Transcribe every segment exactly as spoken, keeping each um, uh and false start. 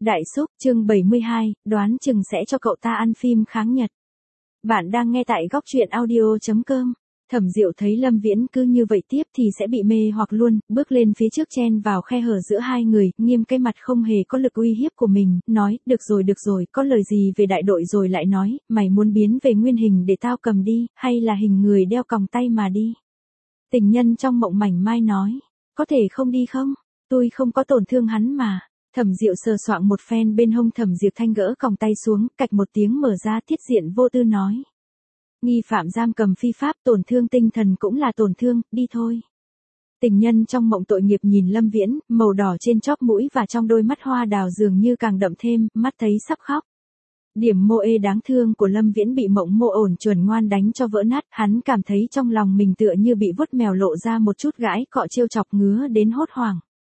Đại Xúc, chương bảy mươi hai, đoán chừng sẽ cho cậu ta ăn phim kháng Nhật. Bạn đang nghe tại góc truyện audio chấm com. Thẩm Diệu thấy Lâm Viễn cứ như vậy tiếp thì sẽ bị mê hoặc luôn, bước lên phía trước chen vào khe hở giữa hai người, nghiêm cái mặt không hề có lực uy hiếp của mình, nói, được rồi được rồi, có lời gì về đại đội rồi lại nói, mày muốn biến về nguyên hình để tao cầm đi, hay là hình người đeo còng tay mà đi. Tình nhân trong mộng mảnh mai nói, có thể không đi không, tôi không có tổn thương hắn mà. Thẩm Diệu sờ soạng một phen bên hông Thẩm Diệp Thanh gỡ còng tay xuống, cạch một tiếng mở ra thiết diện vô tư nói. Nghi phạm giam cầm phi pháp, tổn thương tinh thần cũng là tổn thương, đi thôi. Tình nhân trong mộng tội nghiệp nhìn Lâm Viễn, màu đỏ trên chóp mũi và trong đôi mắt hoa đào dường như càng đậm thêm, mắt thấy sắp khóc. Điểm mô ê đáng thương của Lâm Viễn bị mộng mô ổn chuẩn ngoan đánh cho vỡ nát, hắn cảm thấy trong lòng mình tựa như bị vuốt mèo lộ ra một chút gãi cọ trêu chọc ngứa đến hốt hoảng.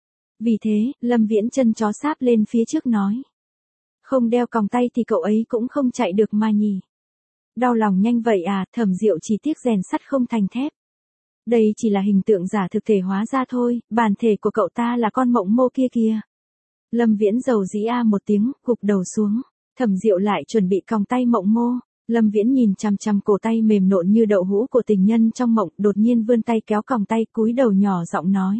Vì thế, Lâm Viễn chân chó sáp lên phía trước nói. Không đeo còng tay thì cậu ấy cũng không chạy được mà nhỉ. Đau lòng nhanh vậy à, Thẩm Diệu chỉ tiếc rèn sắt không thành thép. Đây chỉ là hình tượng giả thực thể hóa ra thôi, bản thể của cậu ta là con mộng mô kia kìa. Lâm Viễn dầu dĩ a một tiếng, gục đầu xuống. Thẩm Diệu lại chuẩn bị còng tay mộng mô. Lâm Viễn nhìn chằm chằm cổ tay mềm nộn như đậu hũ của tình nhân trong mộng, đột nhiên vươn tay kéo còng tay, cúi đầu nhỏ giọng nói.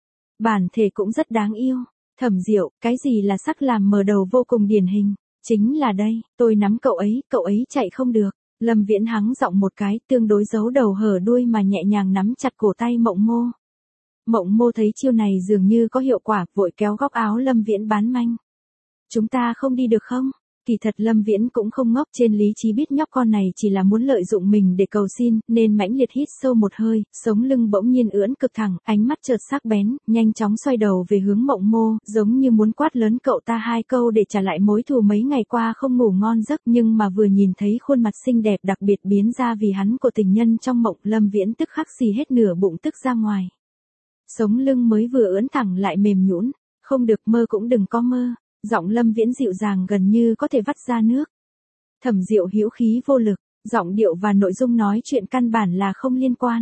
Bản thể cũng rất đáng yêu. Thẩm Diệu, cái gì là sắc làm mờ đầu vô cùng điển hình? Chính là đây, tôi nắm cậu ấy, cậu ấy chạy không được. Lâm Viễn hắng giọng một cái, tương đối giấu đầu hở đuôi mà nhẹ nhàng nắm chặt cổ tay mộng mô. Mộng mô thấy chiêu này dường như có hiệu quả, vội kéo góc áo Lâm Viễn bán manh. Chúng ta không đi được không? Kỳ thật Lâm Viễn cũng không ngốc, trên lý trí biết nhóc con này chỉ là muốn lợi dụng mình để cầu xin, nên mãnh liệt hít sâu một hơi, sống lưng bỗng nhiên ưỡn cực thẳng, ánh mắt chợt sắc bén, nhanh chóng xoay đầu về hướng mộng mô, giống như muốn quát lớn cậu ta hai câu để trả lại mối thù mấy ngày qua không ngủ ngon giấc, nhưng mà vừa nhìn thấy khuôn mặt xinh đẹp đặc biệt biến ra vì hắn của tình nhân trong mộng, Lâm Viễn tức khắc xì hết nửa bụng tức ra ngoài. Sống lưng mới vừa ưỡn thẳng lại mềm nhũn, không được mơ cũng đừng có mơ. Giọng Lâm Viễn dịu dàng gần như có thể vắt ra nước. Thẩm Diệu hữu khí vô lực, giọng điệu và nội dung nói chuyện căn bản là không liên quan.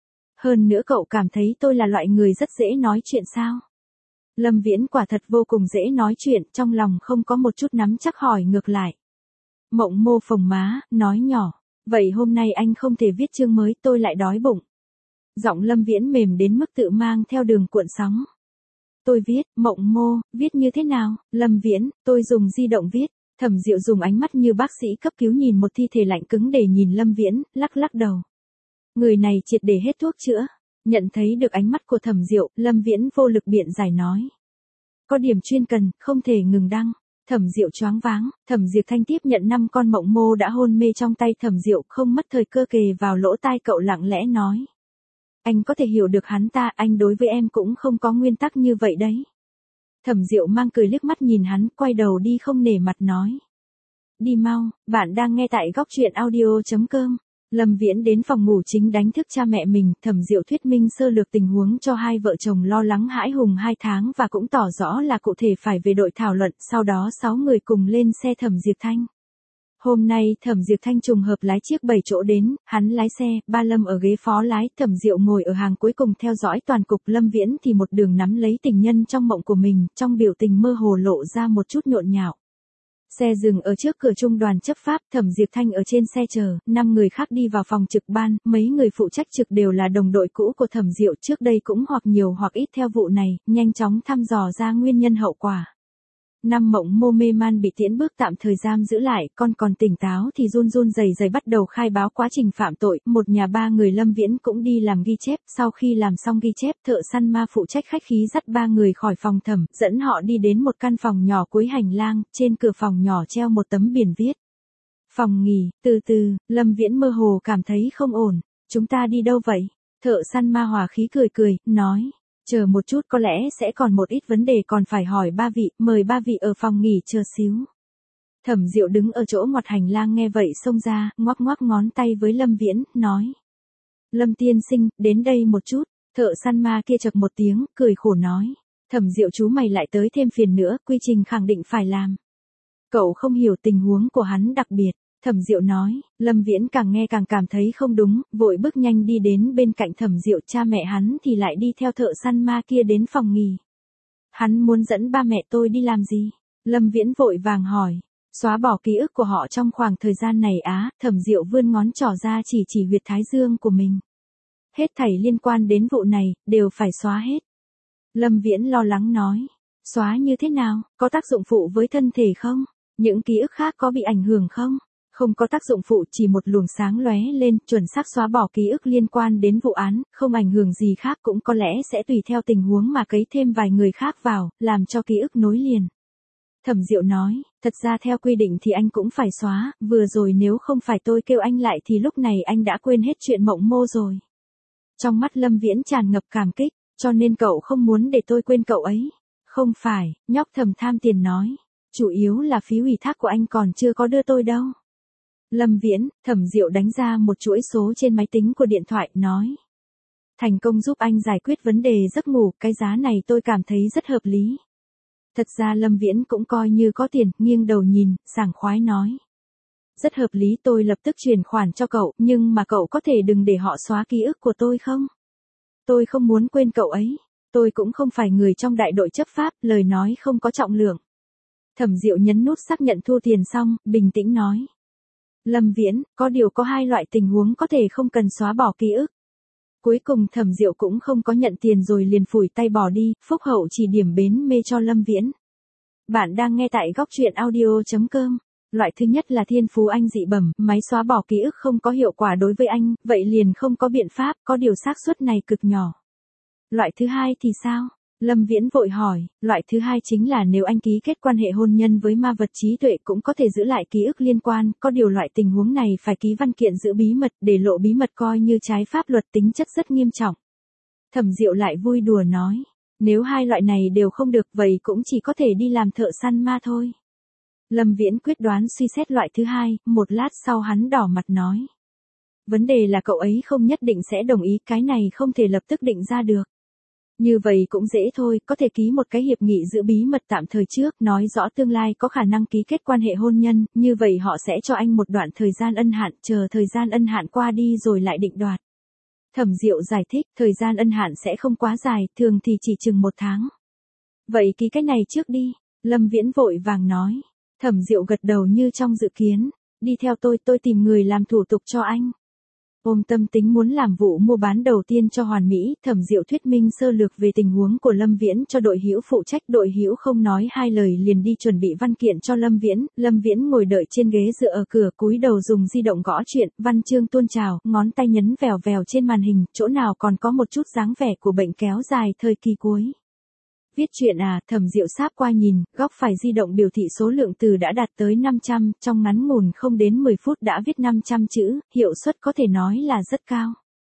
Hơn nữa cậu cảm thấy tôi là loại người rất dễ nói chuyện sao? Lâm Viễn quả thật vô cùng dễ nói chuyện, trong lòng không có một chút nắm chắc hỏi ngược lại. Mộng mô phồng má, nói nhỏ, vậy hôm nay anh không thể viết chương mới, tôi lại đói bụng. Giọng Lâm Viễn mềm đến mức tự mang theo đường cuộn sóng. Tôi viết, mộng mô, viết như thế nào? Lâm Viễn, tôi dùng di động viết. Thẩm Diệu dùng ánh mắt như bác sĩ cấp cứu nhìn một thi thể lạnh cứng để nhìn Lâm Viễn, lắc lắc đầu. Người này triệt để hết thuốc chữa. Nhận thấy được ánh mắt của Thẩm Diệu, Lâm Viễn vô lực biện giải nói. Có điểm chuyên cần, không thể ngừng đăng. Thẩm Diệu choáng váng, Thẩm Diệp Thanh tiếp nhận năm con mộng mô đã hôn mê trong tay Thẩm Diệu, không mất thời cơ kề vào lỗ tai cậu lặng lẽ nói. Anh có thể hiểu được hắn ta, anh đối với em cũng không có nguyên tắc như vậy đấy. Thẩm Diệu mang cười liếc mắt nhìn hắn, quay đầu đi không nể mặt nói. Đi mau, bạn đang nghe tại góc truyện audio chấm com. Lâm Viễn đến phòng ngủ chính đánh thức cha mẹ mình, Thẩm Diệu thuyết minh sơ lược tình huống cho hai vợ chồng lo lắng hãi hùng hai tháng và cũng tỏ rõ là cụ thể phải về đội thảo luận, sau đó sáu người cùng lên xe Thẩm Diệp Thanh. Hôm nay Thẩm Diệp Thanh trùng hợp lái chiếc bảy chỗ đến, hắn lái xe, ba Lâm ở ghế phó lái, Thẩm Diệu ngồi ở hàng cuối cùng theo dõi toàn cục, Lâm Viễn thì một đường nắm lấy tình nhân trong mộng của mình, trong biểu tình mơ hồ lộ ra một chút nhộn nhạo. Xe dừng ở trước cửa trung đoàn chấp pháp, Thẩm Diệp Thanh ở trên xe chờ, năm người khác đi vào phòng trực ban, mấy người phụ trách trực đều là đồng đội cũ của Thẩm Diệu trước đây cũng hoặc nhiều hoặc ít theo vụ này, nhanh chóng thăm dò ra nguyên nhân hậu quả. Năm mộng mô mê man bị tiễn bước tạm thời giam giữ lại, con còn tỉnh táo thì run run rẩy rẩy bắt đầu khai báo quá trình phạm tội, một nhà ba người Lâm Viễn cũng đi làm ghi chép, sau khi làm xong ghi chép, thợ săn ma phụ trách khách khí dắt ba người khỏi phòng thẩm, dẫn họ đi đến một căn phòng nhỏ cuối hành lang, trên cửa phòng nhỏ treo một tấm biển viết. Phòng nghỉ, từ từ, Lâm Viễn mơ hồ cảm thấy không ổn, chúng ta đi đâu vậy? Thợ săn ma hòa khí cười cười, nói. Chờ một chút, có lẽ sẽ còn một ít vấn đề còn phải hỏi ba vị, mời ba vị ở phòng nghỉ chờ xíu. Thẩm Diệu đứng ở chỗ ngoặt hành lang nghe vậy xông ra, ngoắc ngoắc ngón tay với Lâm Viễn, nói. Lâm tiên sinh, đến đây một chút, thợ săn ma kia chậc một tiếng, cười khổ nói. Thẩm Diệu chú mày lại tới thêm phiền nữa, quy trình khẳng định phải làm. Cậu không hiểu tình huống của hắn đặc biệt. Thẩm Diệu nói, Lâm Viễn càng nghe càng cảm thấy không đúng, vội bước nhanh đi đến bên cạnh Thẩm Diệu, cha mẹ hắn thì lại đi theo thợ săn ma kia đến phòng nghỉ. Hắn muốn dẫn ba mẹ tôi đi làm gì? Lâm Viễn vội vàng hỏi. Xóa bỏ ký ức của họ trong khoảng thời gian này á, Thẩm Diệu vươn ngón trỏ ra chỉ chỉ huyệt thái dương của mình. Hết thảy liên quan đến vụ này, đều phải xóa hết. Lâm Viễn lo lắng nói. Xóa như thế nào, có tác dụng phụ với thân thể không? Những ký ức khác có bị ảnh hưởng không? Không có tác dụng phụ, chỉ một luồng sáng lóe lên, chuẩn xác xóa bỏ ký ức liên quan đến vụ án, không ảnh hưởng gì khác, cũng có lẽ sẽ tùy theo tình huống mà cấy thêm vài người khác vào, làm cho ký ức nối liền. Thẩm Diệu nói, thật ra theo quy định thì anh cũng phải xóa, vừa rồi nếu không phải tôi kêu anh lại thì lúc này anh đã quên hết chuyện Mộng Mô rồi. Trong mắt Lâm Viễn tràn ngập cảm kích, cho nên cậu không muốn để tôi quên cậu ấy. Không phải, nhóc Thẩm tham tiền nói, chủ yếu là phí ủy thác của anh còn chưa có đưa tôi đâu. Lâm Viễn, Thẩm Diệu đánh ra một chuỗi số trên máy tính của điện thoại, nói. Thành công giúp anh giải quyết vấn đề giấc ngủ, cái giá này tôi cảm thấy rất hợp lý. Thật ra Lâm Viễn cũng coi như có tiền, nghiêng đầu nhìn, sảng khoái nói. Rất hợp lý, tôi lập tức chuyển khoản cho cậu, nhưng mà cậu có thể đừng để họ xóa ký ức của tôi không? Tôi không muốn quên cậu ấy, tôi cũng không phải người trong đại đội chấp pháp, lời nói không có trọng lượng. Thẩm Diệu nhấn nút xác nhận thu tiền xong, bình tĩnh nói. Lâm Viễn, có điều có hai loại tình huống có thể không cần xóa bỏ ký ức. Cuối cùng Thẩm Diệu cũng không có nhận tiền rồi liền phủi tay bỏ đi, phúc hậu chỉ điểm bến mê cho Lâm Viễn. Bạn đang nghe tại góc truyện audio chấm com. Loại thứ nhất là thiên phú anh dị bẩm, máy xóa bỏ ký ức không có hiệu quả đối với anh, vậy liền không có biện pháp, có điều xác suất này cực nhỏ. Loại thứ hai thì sao? Lâm Viễn vội hỏi, loại thứ hai chính là nếu anh ký kết quan hệ hôn nhân với ma vật trí tuệ cũng có thể giữ lại ký ức liên quan, có điều loại tình huống này phải ký văn kiện giữ bí mật, để lộ bí mật coi như trái pháp luật, tính chất rất nghiêm trọng. Thẩm Diệu lại vui đùa nói, nếu hai loại này đều không được vậy cũng chỉ có thể đi làm thợ săn ma thôi. Lâm Viễn quyết đoán suy xét loại thứ hai, một lát sau hắn đỏ mặt nói. Vấn đề là cậu ấy không nhất định sẽ đồng ý, cái này không thể lập tức định ra được. Như vậy cũng dễ thôi, có thể ký một cái hiệp nghị giữ bí mật tạm thời trước, nói rõ tương lai có khả năng ký kết quan hệ hôn nhân, như vậy họ sẽ cho anh một đoạn thời gian ân hạn, chờ thời gian ân hạn qua đi rồi lại định đoạt. Thẩm Diệu giải thích, thời gian ân hạn sẽ không quá dài, thường thì chỉ chừng một tháng. Vậy ký cái này trước đi, Lâm Viễn vội vàng nói. Thẩm Diệu gật đầu như trong dự kiến, đi theo tôi, tôi tìm người làm thủ tục cho anh. Ôm tâm tính muốn làm vụ mua bán đầu tiên cho Hoàn Mỹ, Thẩm Diệu thuyết minh sơ lược về tình huống của Lâm Viễn cho đội hữu phụ trách, đội hữu không nói hai lời liền đi chuẩn bị văn kiện cho Lâm Viễn, Lâm Viễn ngồi đợi trên ghế dựa ở cửa, cúi đầu dùng di động gõ chuyện, văn chương tuôn trào, ngón tay nhấn vèo vèo trên màn hình, chỗ nào còn có một chút dáng vẻ của bệnh kéo dài thời kỳ cuối. Viết chuyện à, Thẩm Diệu sáp qua nhìn, góc phải di động biểu thị số lượng từ đã đạt tới năm trăm, trong ngắn ngủn không đến mười phút đã viết năm trăm chữ, hiệu suất có thể nói là rất cao.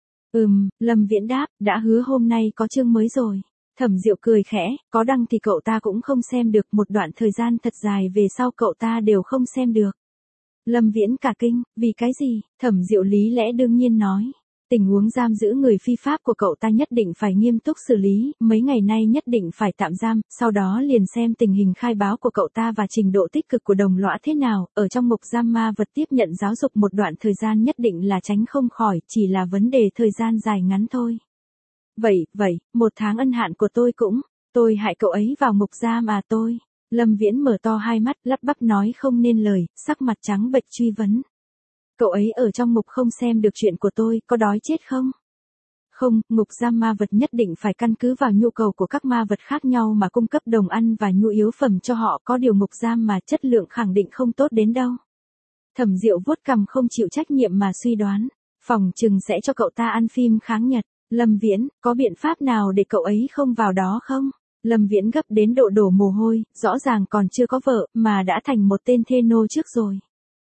Ừm, Lâm Viễn đáp, đã hứa hôm nay có chương mới rồi. Thẩm Diệu cười khẽ, có đăng thì cậu ta cũng không xem được, một đoạn thời gian thật dài về sau cậu ta đều không xem được. Lâm Viễn cả kinh, vì cái gì? Thẩm Diệu lý lẽ đương nhiên nói. Tình huống giam giữ người phi pháp của cậu ta nhất định phải nghiêm túc xử lý, mấy ngày nay nhất định phải tạm giam, sau đó liền xem tình hình khai báo của cậu ta và trình độ tích cực của đồng lõa thế nào, ở trong ngục giam ma vật tiếp nhận giáo dục một đoạn thời gian nhất định là tránh không khỏi, chỉ là vấn đề thời gian dài ngắn thôi. Vậy, vậy, một tháng ân hạn của tôi cũng, tôi hại cậu ấy vào ngục giam à tôi? Lâm Viễn mở to hai mắt, lắp bắp nói không nên lời, sắc mặt trắng bệch truy vấn. Cậu ấy ở trong ngục không xem được chuyện của tôi, có đói chết không? Không, ngục giam ma vật nhất định phải căn cứ vào nhu cầu của các ma vật khác nhau mà cung cấp đồng ăn và nhu yếu phẩm cho họ, có điều ngục giam mà chất lượng khẳng định không tốt đến đâu. Thẩm Diệu vuốt cằm không chịu trách nhiệm mà suy đoán, phòng chừng sẽ cho cậu ta ăn phim kháng Nhật. Lâm Viễn, có biện pháp nào để cậu ấy không vào đó không? Lâm Viễn gấp đến độ đổ mồ hôi, rõ ràng còn chưa có vợ, mà đã thành một tên thê nô trước rồi.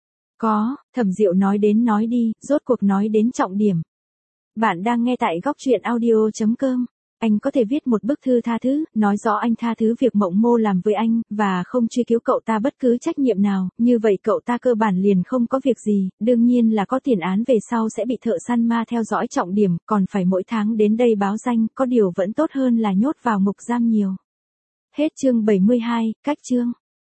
Có, Thẩm Diệu nói đến nói đi, rốt cuộc nói đến trọng điểm. Bạn đang nghe tại góc truyện audio chấm com. Anh có thể viết một bức thư tha thứ, nói rõ anh tha thứ việc Mộng Mô làm với anh, và không truy cứu cậu ta bất cứ trách nhiệm nào, như vậy cậu ta cơ bản liền không có việc gì, đương nhiên là có tiền án về sau sẽ bị thợ săn ma theo dõi trọng điểm, còn phải mỗi tháng đến đây báo danh, có điều vẫn tốt hơn là nhốt vào ngục giam nhiều. Hết chương bảy mươi hai, cách chương.